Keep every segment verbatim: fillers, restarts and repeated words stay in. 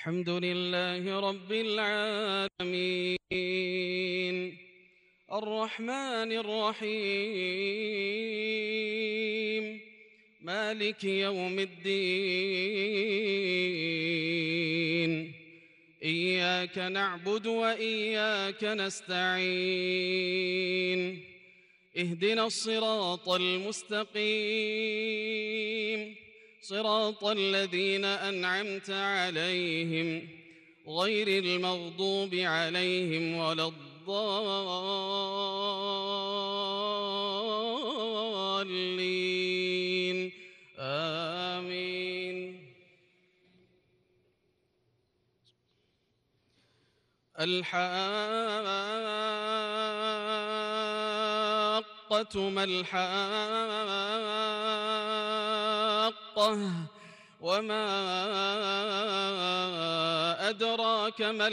الحمد لله رب العالمين الرحمن الرحيم مالك يوم الدين إياك نعبد وإياك نستعين اهدنا الصراط المستقيم صراط الذين أنعمت عليهم غير المغضوب عليهم ولا الضالين آمين. الحاقة ما الحاقة وما أدراك ما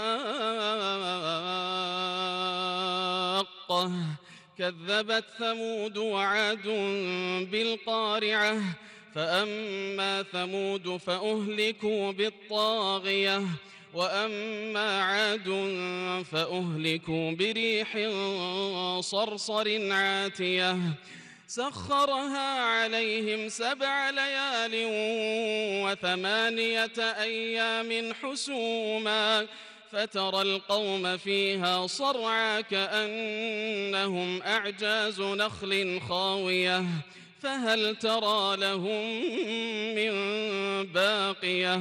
الحاقة كذبت ثمود وعاد بالقارعة فأما ثمود فأهلكوا بالطاغية وأما عاد فأهلكوا بريح صرصر عاتية سخرها عليهم سبع ليال وثمانية أيام حسوما فترى القوم فيها صرعى كأنهم أعجاز نخل خاوية فهل ترى لهم من باقية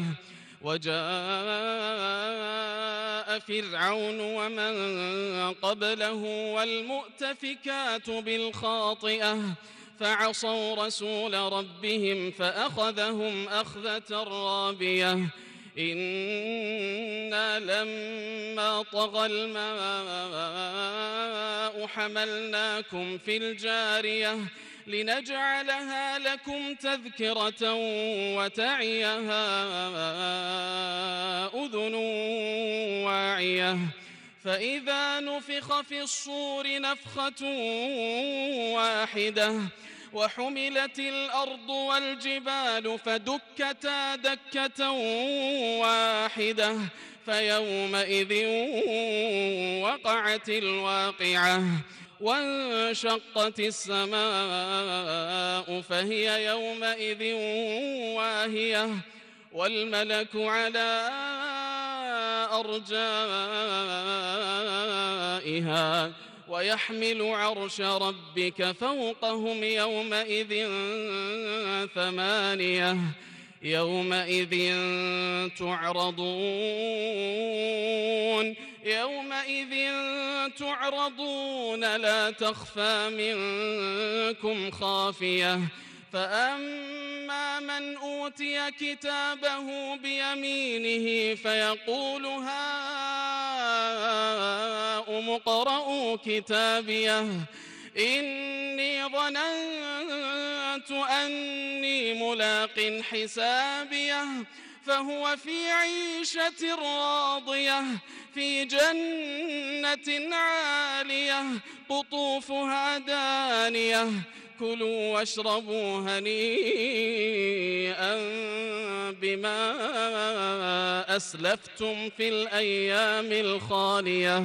وجاء فرعون ومن قبله والمؤتفكات بالخاطئة فعصوا رسول ربهم فأخذهم أخذة رابية إنا لما طغى الماء حملناكم في الجارية لنجعلها لكم تذكرة وتعيها أذن واعية فإذا نفخ في الصور نفخة واحدة وحملت الأرض والجبال فدكتا دكة واحدة فيومئذ وقعت الواقعة وانشقت السماء فهي يومئذ واهية والملك على أرجائها ويحمل عرش ربك فوقهم يومئذ ثمانية يومئذ تعرضون يومئذ تعرضون لا تخفى منكم خافية فأما من أوتي كتابه بيمينه فيقول هاؤم اقرءوا كتابيه إني ظننت أني ملاق حسابيه فهو في عيشة راضية في جنة عالية قطوفها دانية كلوا واشربوا هنيئا بما أسلفتم في الأيام الخالية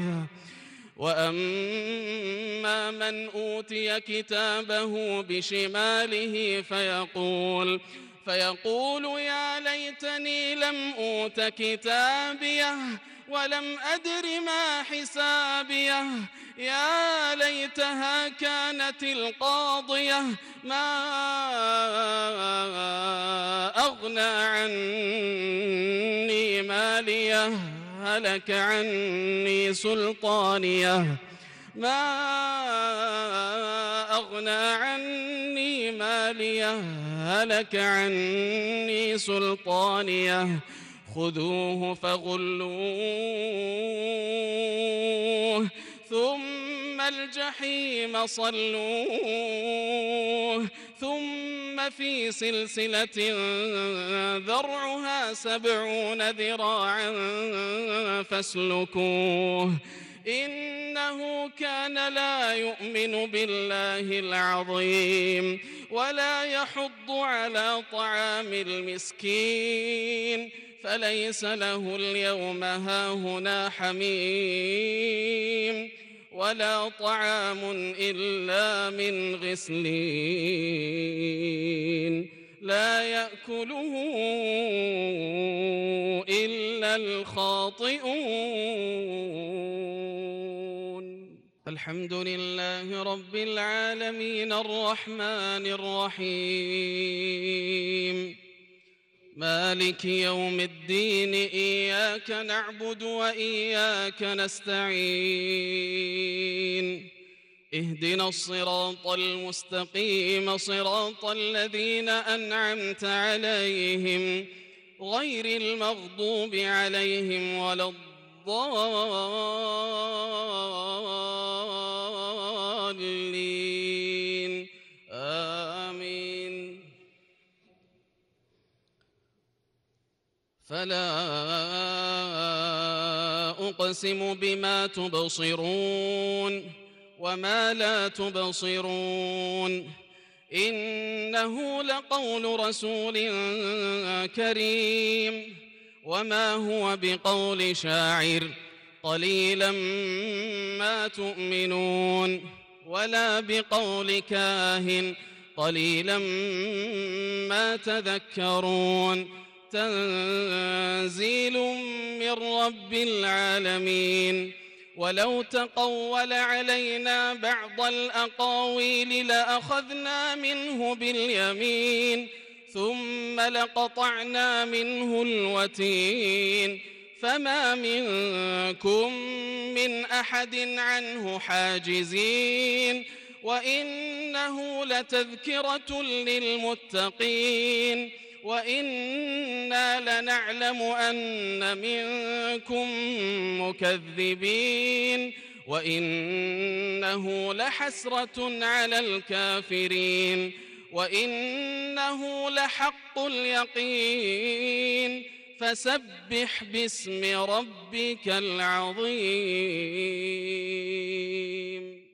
وأما من أوتي كتابه بشماله فيقول فيقول يا ليتني لم أوت كتابيه ولم أدر ما حسابيه يا ليتها كانت القاضية ما أغنى عني ماليه هلك عني سلطانيه ما أغنى عني ماليه هلك عني سلطانيه خذوه فغلوه ثم الجحيم صلوه ثم في سلسلة ذرعها سبعون ذراعا فاسلكوه إنه كان لا يؤمن بالله العظيم ولا يحض على طعام المسكين فليس له اليوم هاهنا حميم ولا طعام إلا من غسلين لا يأكله إلا الخاطئون. الحمد لله رب العالمين الرحمن الرحيم مالك يوم الدين إياك نعبد وإياك نستعين اهدنا الصراط المستقيم صراط الذين أنعمت عليهم غير المغضوب عليهم ولا الضالين آمين. فلا أقسم بما تبصرون وما لا تبصرون إنه لقول رسول كريم وما هو بقول شاعر قليلا ما تؤمنون ولا بقول كاهن قليلا ما تذكرون تنزيل من رب العالمين. ولو تقول علينا بعض الأقاويل لأخذنا منه باليمين ثم لقطعنا منه الوتين فما منكم من أحد عنه حاجزين وإنه لتذكرة للمتقين وإنا لنعلم أن منكم مكذبين وإنه لحسرة على الكافرين وإنه لحق اليقين فسبح باسم ربك العظيم.